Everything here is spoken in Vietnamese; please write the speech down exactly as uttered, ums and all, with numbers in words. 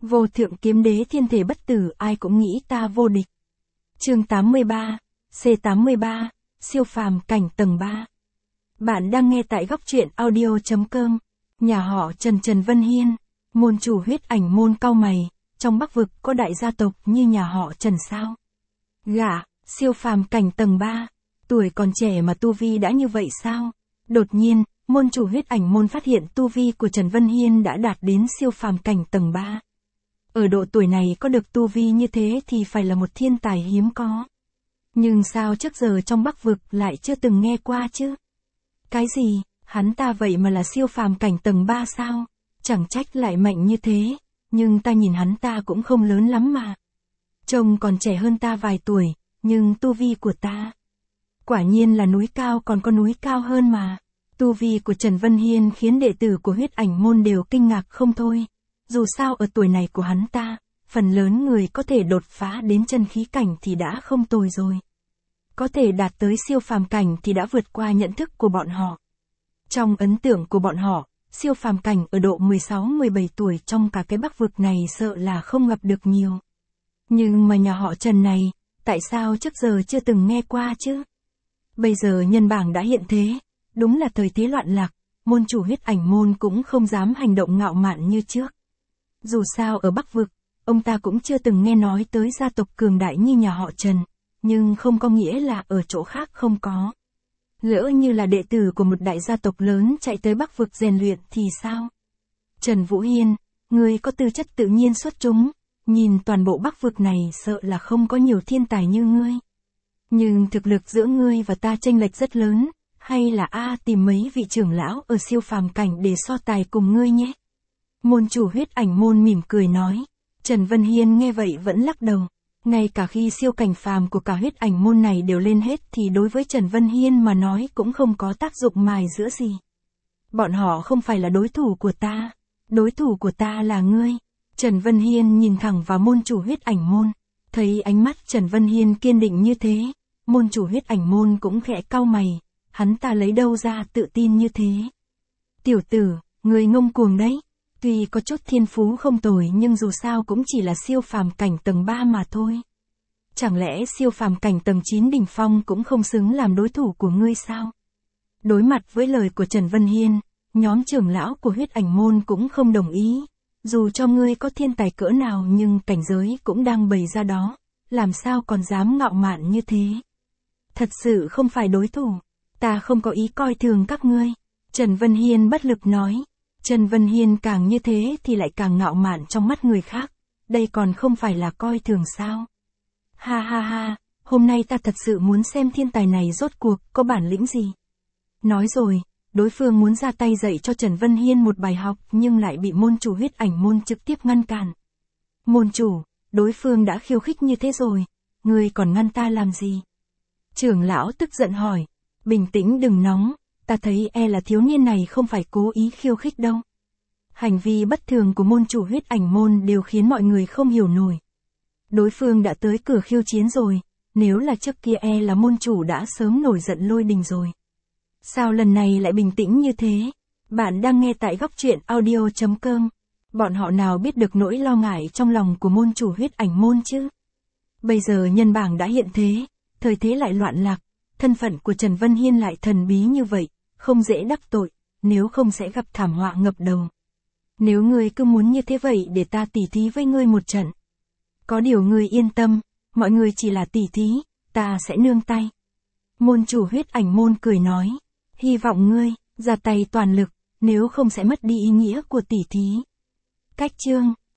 Vô thượng kiếm đế thiên thể bất tử, ai cũng nghĩ ta vô địch. Chương tám mươi ba, C tám mươi ba, siêu phàm cảnh tầng ba. Bạn đang nghe tại góc truyện audio chấm com. Nhà họ Trần Trần Vân Hiên, môn chủ huyết ảnh môn cau mày, trong Bắc vực có đại gia tộc như nhà họ Trần sao? Gả, siêu phàm cảnh tầng ba, tuổi còn trẻ mà tu vi đã như vậy sao? Đột nhiên, môn chủ huyết ảnh môn phát hiện tu vi của Trần Vân Hiên đã đạt đến siêu phàm cảnh tầng ba. Ở độ tuổi này có được tu vi như thế thì phải là một thiên tài hiếm có. Nhưng sao trước giờ trong Bắc vực lại chưa từng nghe qua chứ? Cái gì, hắn ta vậy mà là siêu phàm cảnh tầng ba sao? Chẳng trách lại mạnh như thế, nhưng ta nhìn hắn ta cũng không lớn lắm mà. Trông còn trẻ hơn ta vài tuổi, nhưng tu vi của ta. Quả nhiên là núi cao còn có núi cao hơn mà. Tu vi của Trần Vân Hiên khiến đệ tử của huyết ảnh môn đều kinh ngạc không thôi. Dù sao ở tuổi này của hắn ta, phần lớn người có thể đột phá đến chân khí cảnh thì đã không tồi rồi. Có thể đạt tới siêu phàm cảnh thì đã vượt qua nhận thức của bọn họ. Trong ấn tượng của bọn họ, siêu phàm cảnh ở độ mười sáu mười bảy tuổi trong cả cái Bắc vực này sợ là không gặp được nhiều. Nhưng mà nhà họ Trần này, tại sao trước giờ chưa từng nghe qua chứ? Bây giờ nhân bảng đã hiện thế, đúng là thời thế loạn lạc, môn chủ huyết ảnh môn cũng không dám hành động ngạo mạn như trước. Dù sao ở Bắc vực, ông ta cũng chưa từng nghe nói tới gia tộc cường đại như nhà họ Trần, nhưng không có nghĩa là ở chỗ khác không có. Lỡ như là đệ tử của một đại gia tộc lớn chạy tới Bắc vực rèn luyện thì sao? Trần Vũ Hiên, người có tư chất tự nhiên xuất chúng, nhìn toàn bộ Bắc vực này sợ là không có nhiều thiên tài như ngươi. Nhưng thực lực giữa ngươi và ta chênh lệch rất lớn, hay là a tìm mấy vị trưởng lão ở siêu phàm cảnh để so tài cùng ngươi nhé. Môn chủ huyết ảnh môn mỉm cười nói. Trần Vân Hiên nghe vậy vẫn lắc đầu. Ngay cả khi siêu cảnh phàm của cả huyết ảnh môn này đều lên hết thì đối với Trần Vân Hiên mà nói cũng không có tác dụng mài giữa gì. Bọn họ không phải là đối thủ của ta. Đối thủ của ta là ngươi. Trần Vân Hiên nhìn thẳng vào môn chủ huyết ảnh môn. Thấy ánh mắt Trần Vân Hiên kiên định như thế, môn chủ huyết ảnh môn cũng khẽ cau mày. Hắn ta lấy đâu ra tự tin như thế? Tiểu tử, ngươi ngông cuồng đấy. Tuy có chút thiên phú không tồi nhưng dù sao cũng chỉ là siêu phàm cảnh tầng ba mà thôi. Chẳng lẽ siêu phàm cảnh tầng chín đỉnh phong cũng không xứng làm đối thủ của ngươi sao? Đối mặt với lời của Trần Vân Hiên, nhóm trưởng lão của huyết ảnh môn cũng không đồng ý. Dù cho ngươi có thiên tài cỡ nào nhưng cảnh giới cũng đang bày ra đó, làm sao còn dám ngạo mạn như thế? Thật sự không phải đối thủ, ta không có ý coi thường các ngươi. Trần Vân Hiên bất lực nói. Trần Vân Hiên càng như thế thì lại càng ngạo mạn trong mắt người khác, đây còn không phải là coi thường sao? Ha ha ha, hôm nay ta thật sự muốn xem thiên tài này rốt cuộc có bản lĩnh gì. Nói rồi, đối phương muốn ra tay dạy cho Trần Vân Hiên một bài học nhưng lại bị môn chủ huyết ảnh môn trực tiếp ngăn cản. Môn chủ, đối phương đã khiêu khích như thế rồi, ngươi còn ngăn ta làm gì? Trưởng lão tức giận hỏi, bình tĩnh đừng nóng. Ta thấy e là thiếu niên này không phải cố ý khiêu khích đâu. Hành vi bất thường của môn chủ huyết ảnh môn đều khiến mọi người không hiểu nổi. Đối phương đã tới cửa khiêu chiến rồi, nếu là trước kia e là môn chủ đã sớm nổi giận lôi đình rồi. Sao lần này lại bình tĩnh như thế? Bạn đang nghe tại góc truyện audio chấm com. Bọn họ nào biết được nỗi lo ngại trong lòng của môn chủ huyết ảnh môn chứ? Bây giờ nhân bảng đã hiện thế, thời thế lại loạn lạc, thân phận của Trần Vân Hiên lại thần bí như vậy. Không dễ đắc tội, nếu không sẽ gặp thảm họa ngập đầu. Nếu ngươi cứ muốn như thế vậy để ta tỉ thí với ngươi một trận. Có điều ngươi yên tâm, mọi người chỉ là tỉ thí, ta sẽ nương tay. Môn chủ huyết ảnh môn cười nói, hy vọng ngươi, ra tay toàn lực, nếu không sẽ mất đi ý nghĩa của tỉ thí. Cách chương.